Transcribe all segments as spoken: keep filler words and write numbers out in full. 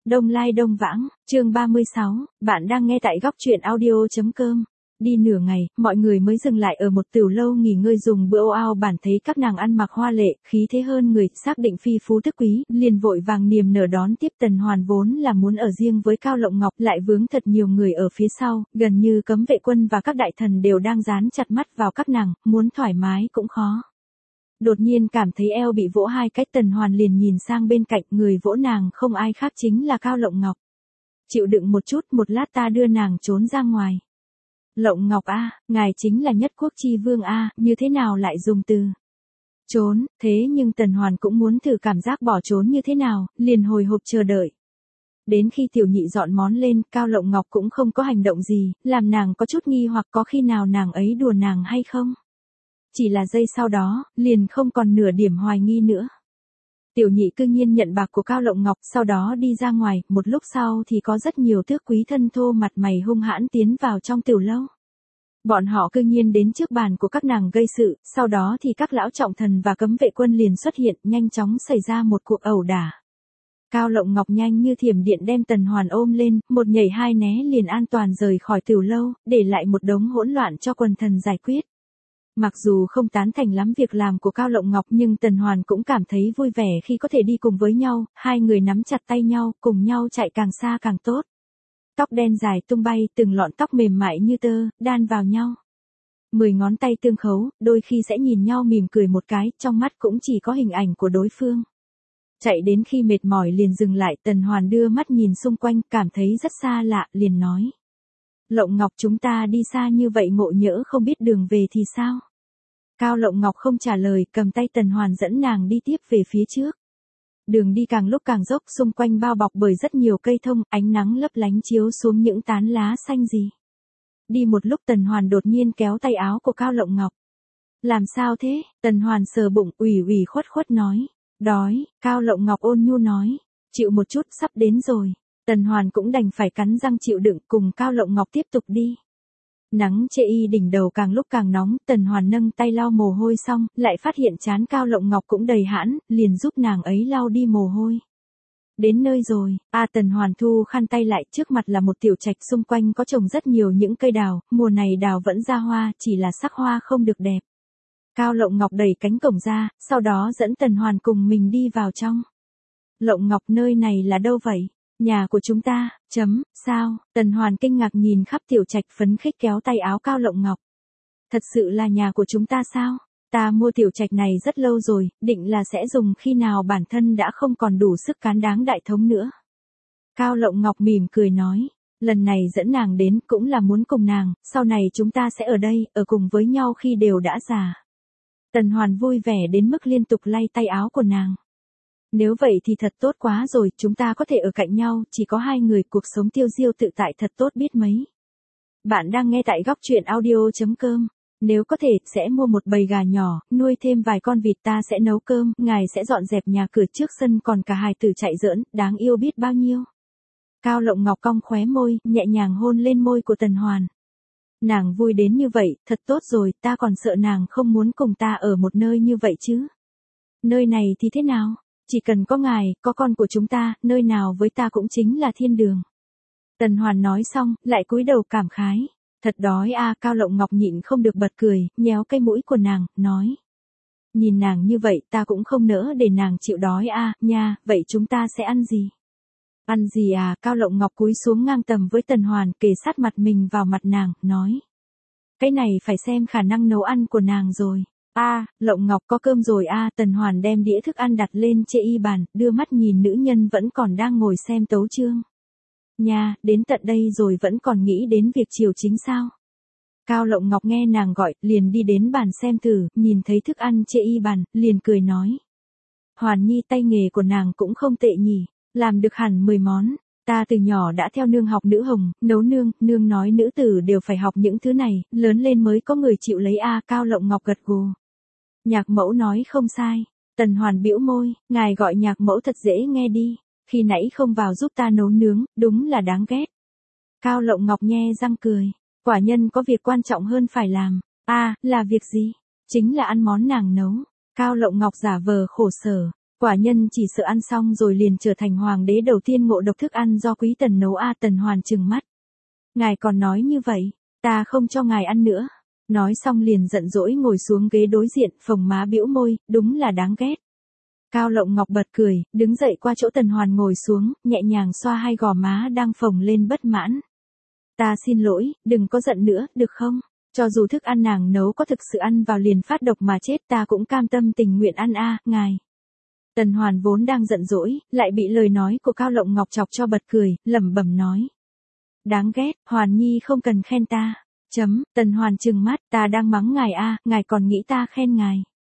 Đông Lai Đông Vãng, chương ba mươi sáu, bạn đang nghe tại góc truyện audio.com. Đi nửa ngày, mọi người mới dừng lại ở một tiểu lâu nghỉ ngơi dùng bữa. Ao bản thấy các nàng ăn mặc hoa lệ, khí thế hơn người, xác định phi phú thức quý, liền vội vàng niềm nở đón tiếp. Tần Hoàn vốn là muốn ở riêng với Cao Lộng Ngọc, lại vướng thật nhiều người ở phía sau, gần như cấm vệ quân và các đại thần đều đang dán chặt mắt vào các nàng, muốn thoải mái cũng khó. Đột nhiên cảm thấy eo bị vỗ hai cái, Tần Hoàn liền nhìn sang bên cạnh, người vỗ nàng không ai khác chính là Cao Lộng Ngọc. Chịu đựng một chút, một lát ta đưa nàng trốn ra ngoài. Lộng Ngọc a, ngài chính là nhất quốc chi vương a, như thế nào lại dùng từ trốn, thế nhưng Tần Hoàn cũng muốn thử cảm giác bỏ trốn như thế nào, liền hồi hộp chờ đợi. Đến khi tiểu nhị dọn món lên, Cao Lộng Ngọc cũng không có hành động gì, làm nàng có chút nghi hoặc có khi nào nàng ấy đùa nàng hay không. Chỉ là giây sau đó, liền không còn nửa điểm hoài nghi nữa. Tiểu nhị cư nhiên nhận bạc của Cao Lộng Ngọc, sau đó đi ra ngoài, một lúc sau thì có rất nhiều tước quý thân thô mặt mày hung hãn tiến vào trong tiểu lâu. Bọn họ cư nhiên đến trước bàn của các nàng gây sự, sau đó thì các lão trọng thần và cấm vệ quân liền xuất hiện, nhanh chóng xảy ra một cuộc ẩu đả. Cao Lộng Ngọc nhanh như thiểm điện đem Tần Hoàn ôm lên, một nhảy hai né liền an toàn rời khỏi tiểu lâu, để lại một đống hỗn loạn cho quần thần giải quyết. Mặc dù không tán thành lắm việc làm của Cao Lộng Ngọc nhưng Tần Hoàn cũng cảm thấy vui vẻ khi có thể đi cùng với nhau, hai người nắm chặt tay nhau, cùng nhau chạy càng xa càng tốt. Tóc đen dài tung bay, từng lọn tóc mềm mại như tơ, đan vào nhau. Mười ngón tay tương khấu, đôi khi sẽ nhìn nhau mỉm cười một cái, trong mắt cũng chỉ có hình ảnh của đối phương. Chạy đến khi mệt mỏi liền dừng lại, Tần Hoàn đưa mắt nhìn xung quanh, cảm thấy rất xa lạ, liền nói. Lộng Ngọc, chúng ta đi xa như vậy ngộ nhỡ không biết đường về thì sao? Cao Lộng Ngọc không trả lời, cầm tay Tần Hoàn dẫn nàng đi tiếp về phía trước. Đường đi càng lúc càng dốc, xung quanh bao bọc bởi rất nhiều cây thông, ánh nắng lấp lánh chiếu xuống những tán lá xanh gì. Đi một lúc Tần Hoàn đột nhiên kéo tay áo của Cao Lộng Ngọc. Làm sao thế? Tần Hoàn sờ bụng, ủy ủy khuất khuất nói. Đói, Cao Lộng Ngọc ôn nhu nói. Chịu một chút, sắp đến rồi. Tần Hoàn cũng đành phải cắn răng chịu đựng, cùng Cao Lộng Ngọc tiếp tục đi. Nắng chê y đỉnh đầu càng lúc càng nóng, Tần Hoàn nâng tay lau mồ hôi xong, lại phát hiện trán Cao Lộng Ngọc cũng đầy hãn, liền giúp nàng ấy lau đi mồ hôi. Đến nơi rồi, a Tần Hoàn thu khăn tay lại, trước mặt là một tiểu trạch, xung quanh có trồng rất nhiều những cây đào, mùa này đào vẫn ra hoa, chỉ là sắc hoa không được đẹp. Cao Lộng Ngọc đẩy cánh cổng ra, sau đó dẫn Tần Hoàn cùng mình đi vào trong. Lộng Ngọc, nơi này là đâu vậy? Nhà của chúng ta, chấm, sao? Tần Hoàn kinh ngạc nhìn khắp tiểu trạch, phấn khích kéo tay áo Cao Lộng Ngọc. Thật sự là nhà của chúng ta sao? Ta mua tiểu trạch này rất lâu rồi, định là sẽ dùng khi nào bản thân đã không còn đủ sức cán đáng đại thống nữa. Cao Lộng Ngọc mỉm cười nói, lần này dẫn nàng đến cũng là muốn cùng nàng, sau này chúng ta sẽ ở đây, ở cùng với nhau khi đều đã già. Tần Hoàn vui vẻ đến mức liên tục lay tay áo của nàng. Nếu vậy thì thật tốt quá rồi, chúng ta có thể ở cạnh nhau, chỉ có hai người, cuộc sống tiêu diêu tự tại thật tốt biết mấy. Bạn đang nghe tại góc truyện audio.com. Nếu có thể, sẽ mua một bầy gà nhỏ, nuôi thêm vài con vịt, ta sẽ nấu cơm, ngài sẽ dọn dẹp nhà cửa trước sân, còn cả hài tử chạy giỡn, đáng yêu biết bao nhiêu. Cao Lộng Ngọc cong khóe môi, nhẹ nhàng hôn lên môi của Tần Hoàn. Nàng vui đến như vậy, thật tốt rồi, ta còn sợ nàng không muốn cùng ta ở một nơi như vậy chứ. Nơi này thì thế nào? Chỉ cần có ngài, có con của chúng ta, nơi nào với ta cũng chính là thiên đường. Tần Hoàn nói xong, lại cúi đầu cảm khái. Thật đói a, Cao Lộng Ngọc nhịn không được bật cười, nhéo cái mũi của nàng, nói. Nhìn nàng như vậy, ta cũng không nỡ để nàng chịu đói a, nha, vậy chúng ta sẽ ăn gì? Ăn gì à? Cao Lộng Ngọc cúi xuống ngang tầm với Tần Hoàn, kề sát mặt mình vào mặt nàng, nói. Cái này phải xem khả năng nấu ăn của nàng rồi. A, à, Lộng Ngọc có cơm rồi a, à, Tần Hoàn đem đĩa thức ăn đặt lên chê y bàn, đưa mắt nhìn nữ nhân vẫn còn đang ngồi xem tấu chương. Nha, đến tận đây rồi vẫn còn nghĩ đến việc chiều chính sao? Cao Lộng Ngọc nghe nàng gọi, liền đi đến bàn xem thử, nhìn thấy thức ăn chê y bàn, liền cười nói. Hoàn Nhi, tay nghề của nàng cũng không tệ nhỉ, làm được hẳn mười món. Ta từ nhỏ đã theo nương học nữ hồng, nấu nương, nương nói nữ tử đều phải học những thứ này, lớn lên mới có người chịu lấy a, à, Cao Lộng Ngọc gật gù. Nhạc mẫu nói không sai. Tần Hoàn bĩu môi, ngài gọi nhạc mẫu thật dễ nghe đi, khi nãy không vào giúp ta nấu nướng, đúng là đáng ghét. Cao Lộng Ngọc nhe răng cười, quả nhân có việc quan trọng hơn phải làm. A, à, là việc gì? Chính là ăn món nàng nấu. Cao Lộng Ngọc giả vờ khổ sở. Quả nhân chỉ sợ ăn xong rồi liền trở thành hoàng đế đầu tiên ngộ độc thức ăn do Quý Tần nấu a. Tần Hoàn trừng mắt. Ngài còn nói như vậy, ta không cho ngài ăn nữa. Nói xong liền giận dỗi ngồi xuống ghế đối diện, phồng má bĩu môi, đúng là đáng ghét. Cao Lộng Ngọc bật cười, đứng dậy qua chỗ Tần Hoàn ngồi xuống, nhẹ nhàng xoa hai gò má đang phồng lên bất mãn. Ta xin lỗi, đừng có giận nữa, được không? Cho dù thức ăn nàng nấu có thực sự ăn vào liền phát độc mà chết ta cũng cam tâm tình nguyện ăn a, ngài. Tần Hoàn vốn đang giận dỗi, lại bị lời nói của Cao Lộng Ngọc chọc cho bật cười, lẩm bẩm nói. Đáng ghét, Hoàn Nhi không cần khen ta. Chấm, Tần Hoàn trừng mắt, ta đang mắng ngài a, ngài còn nghĩ ta khen ngài.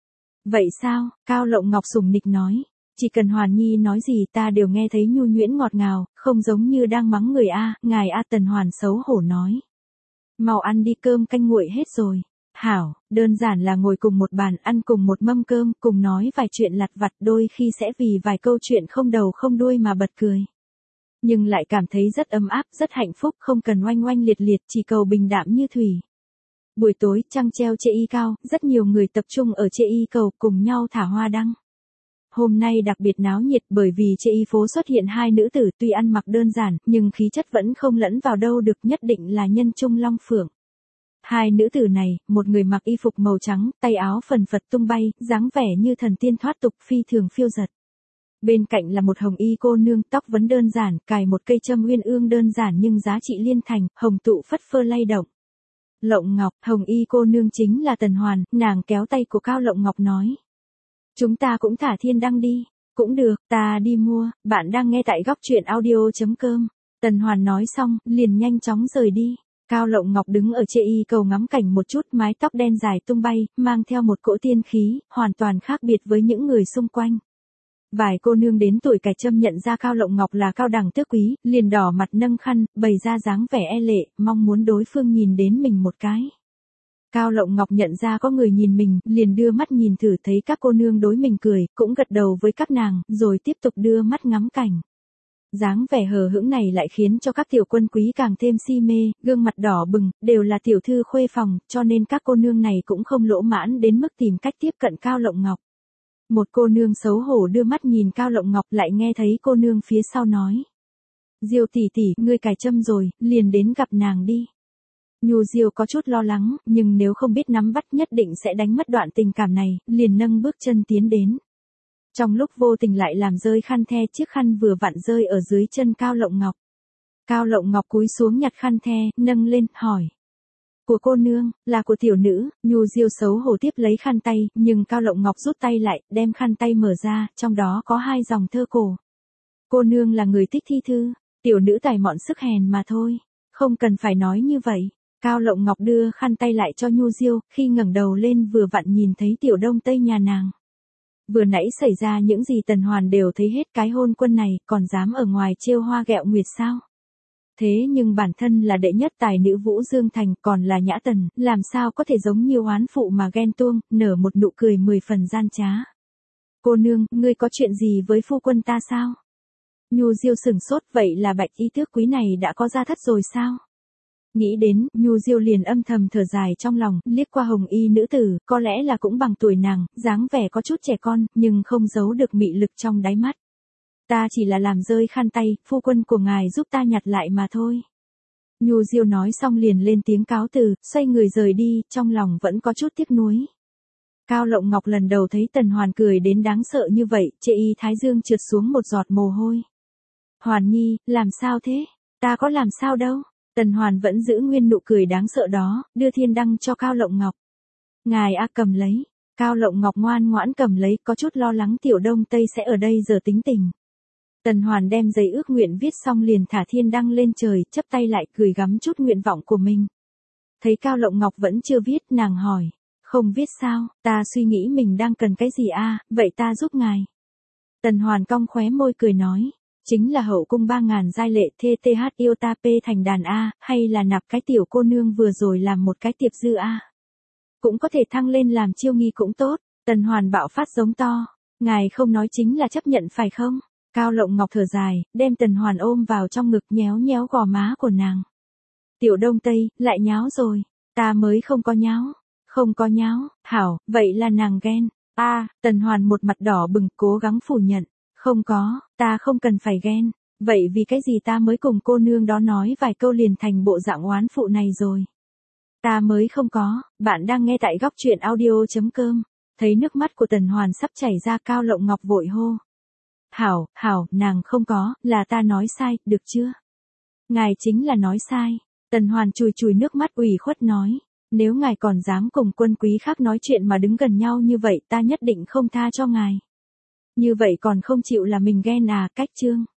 Vậy sao, Cao Lộng Ngọc sủng nịch nói. Chỉ cần Hoàn Nhi nói gì ta đều nghe thấy nhu nhuyễn ngọt ngào, không giống như đang mắng người a, ngài a. Tần Hoàn xấu hổ nói. Mau ăn đi, cơm canh nguội hết rồi. Hảo, đơn giản là ngồi cùng một bàn ăn cùng một mâm cơm, cùng nói vài chuyện lặt vặt, đôi khi sẽ vì vài câu chuyện không đầu không đuôi mà bật cười. Nhưng lại cảm thấy rất ấm áp, rất hạnh phúc, không cần oanh oanh liệt liệt, chỉ cầu bình đạm như thủy. Buổi tối, trăng treo chê y cao, rất nhiều người tập trung ở chê y cầu cùng nhau thả hoa đăng. Hôm nay đặc biệt náo nhiệt bởi vì chê y phố xuất hiện hai nữ tử tuy ăn mặc đơn giản, nhưng khí chất vẫn không lẫn vào đâu được, nhất định là nhân trung long phượng. Hai nữ tử này, một người mặc y phục màu trắng, tay áo phần phật tung bay, dáng vẻ như thần tiên thoát tục phi thường phiêu giật. Bên cạnh là một hồng y cô nương, tóc vấn đơn giản, cài một cây châm uyên ương đơn giản nhưng giá trị liên thành, hồng tụ phất phơ lay động. Lộng Ngọc, hồng y cô nương chính là Tần Hoàn, nàng kéo tay của Cao Lộng Ngọc nói. Chúng ta cũng thả thiên đăng đi. Cũng được, ta đi mua, bạn đang nghe tại góc truyện audio.com. Tần Hoàn nói xong, liền nhanh chóng rời đi. Cao Lộng Ngọc đứng ở chê y cầu ngắm cảnh một chút, mái tóc đen dài tung bay, mang theo một cỗ tiên khí, hoàn toàn khác biệt với những người xung quanh. Vài cô nương đến tuổi cài châm nhận ra Cao Lộng Ngọc là cao đẳng tước quý, liền đỏ mặt nâng khăn, bày ra dáng vẻ e lệ, mong muốn đối phương nhìn đến mình một cái. Cao Lộng Ngọc nhận ra có người nhìn mình, liền đưa mắt nhìn thử, thấy các cô nương đối mình cười, cũng gật đầu với các nàng, rồi tiếp tục đưa mắt ngắm cảnh. Dáng vẻ hờ hững này lại khiến cho các tiểu quân quý càng thêm si mê, gương mặt đỏ bừng, đều là tiểu thư khuê phòng, cho nên các cô nương này cũng không lỗ mãn đến mức tìm cách tiếp cận Cao Lộng Ngọc. Một cô nương xấu hổ đưa mắt nhìn Cao Lộng Ngọc, lại nghe thấy cô nương phía sau nói. Diêu tỷ tỷ, ngươi cài châm rồi, liền đến gặp nàng đi. Nhu Diêu có chút lo lắng, nhưng nếu không biết nắm bắt nhất định sẽ đánh mất đoạn tình cảm này, liền nâng bước chân tiến đến. Trong lúc vô tình lại làm rơi khăn the, chiếc khăn vừa vặn rơi ở dưới chân Cao Lộng Ngọc. Cao Lộng Ngọc cúi xuống nhặt khăn the, nâng lên, hỏi. Của cô nương, là của tiểu nữ. Nhu Diêu xấu hổ tiếp lấy khăn tay, nhưng Cao Lộng Ngọc rút tay lại, đem khăn tay mở ra, trong đó có hai dòng thơ cổ. Cô nương là người thích thi thư, tiểu nữ tài mọn sức hèn mà thôi, không cần phải nói như vậy. Cao Lộng Ngọc đưa khăn tay lại cho Nhu Diêu, khi ngẩng đầu lên vừa vặn nhìn thấy tiểu đông tây nhà nàng. Vừa nãy xảy ra những gì Tần Hoàn đều thấy hết, cái hôn quân này, còn dám ở ngoài trêu hoa ghẹo nguyệt sao? Thế nhưng bản thân là đệ nhất tài nữ Vũ Dương Thành, còn là Nhã Tần, làm sao có thể giống như oán phụ mà ghen tuông, nở một nụ cười mười phần gian trá. Cô nương, ngươi có chuyện gì với phu quân ta sao? Nhu Diêu sửng sốt, vậy là Bạch Y tước quý này đã có gia thất rồi sao? Nghĩ đến, Nhu Diêu liền âm thầm thở dài trong lòng, liếc qua hồng y nữ tử, có lẽ là cũng bằng tuổi nàng, dáng vẻ có chút trẻ con, nhưng không giấu được mị lực trong đáy mắt. Ta chỉ là làm rơi khăn tay, phu quân của ngài giúp ta nhặt lại mà thôi. Nhu Diêu nói xong liền lên tiếng cáo từ, xoay người rời đi, trong lòng vẫn có chút tiếc nuối. Cao Lộng Ngọc lần đầu thấy Tần Hoàn cười đến đáng sợ như vậy, chệ y thái dương trượt xuống một giọt mồ hôi. Hoàn Nhi, làm sao thế? Ta có làm sao đâu. Tần Hoàn vẫn giữ nguyên nụ cười đáng sợ đó, đưa thiên đăng cho Cao Lộng Ngọc. Ngài a cầm lấy. Cao Lộng Ngọc ngoan ngoãn cầm lấy, có chút lo lắng tiểu đông tây sẽ ở đây giờ tính tình. Tần Hoàn đem giấy ước nguyện viết xong liền thả thiên đăng lên trời, chắp tay lại gửi gắm chút nguyện vọng của mình. Thấy Cao Lộng Ngọc vẫn chưa viết, nàng hỏi. Không viết sao, ta suy nghĩ mình đang cần cái gì a, vậy ta giúp ngài. Tần Hoàn cong khóe môi cười nói. Chính là hậu cung ba ngàn giai lệ thê th yêu ta p thành đàn A, hay là nạp cái tiểu cô nương vừa rồi làm một cái tiệp dư A. Cũng có thể thăng lên làm chiêu nghi cũng tốt. Tần Hoàn bạo phát giống to. Ngài không nói chính là chấp nhận phải không? Cao Lộng Ngọc thở dài, đem Tần Hoàn ôm vào trong ngực, nhéo nhéo gò má của nàng. Tiểu đông tây, lại nháo rồi. Ta mới không có nháo. Không có nháo, hảo, vậy là nàng ghen. A, Tần Hoàn một mặt đỏ bừng cố gắng phủ nhận. Không có, ta không cần phải ghen. Vậy vì cái gì ta mới cùng cô nương đó nói vài câu liền thành bộ dạng oán phụ này rồi. Ta mới không có, bạn đang nghe tại góc truyện audio.com. Thấy nước mắt của Tần Hoàn sắp chảy ra Cao Lộng Ngọc vội hô. Hảo, hảo, nàng không có, là ta nói sai, được chưa? Ngài chính là nói sai. Tần Hoàn chùi chùi nước mắt ủy khuất nói. Nếu ngài còn dám cùng quân quý khác nói chuyện mà đứng gần nhau như vậy ta nhất định không tha cho ngài. Như vậy còn không chịu là mình ghen à, cách chương.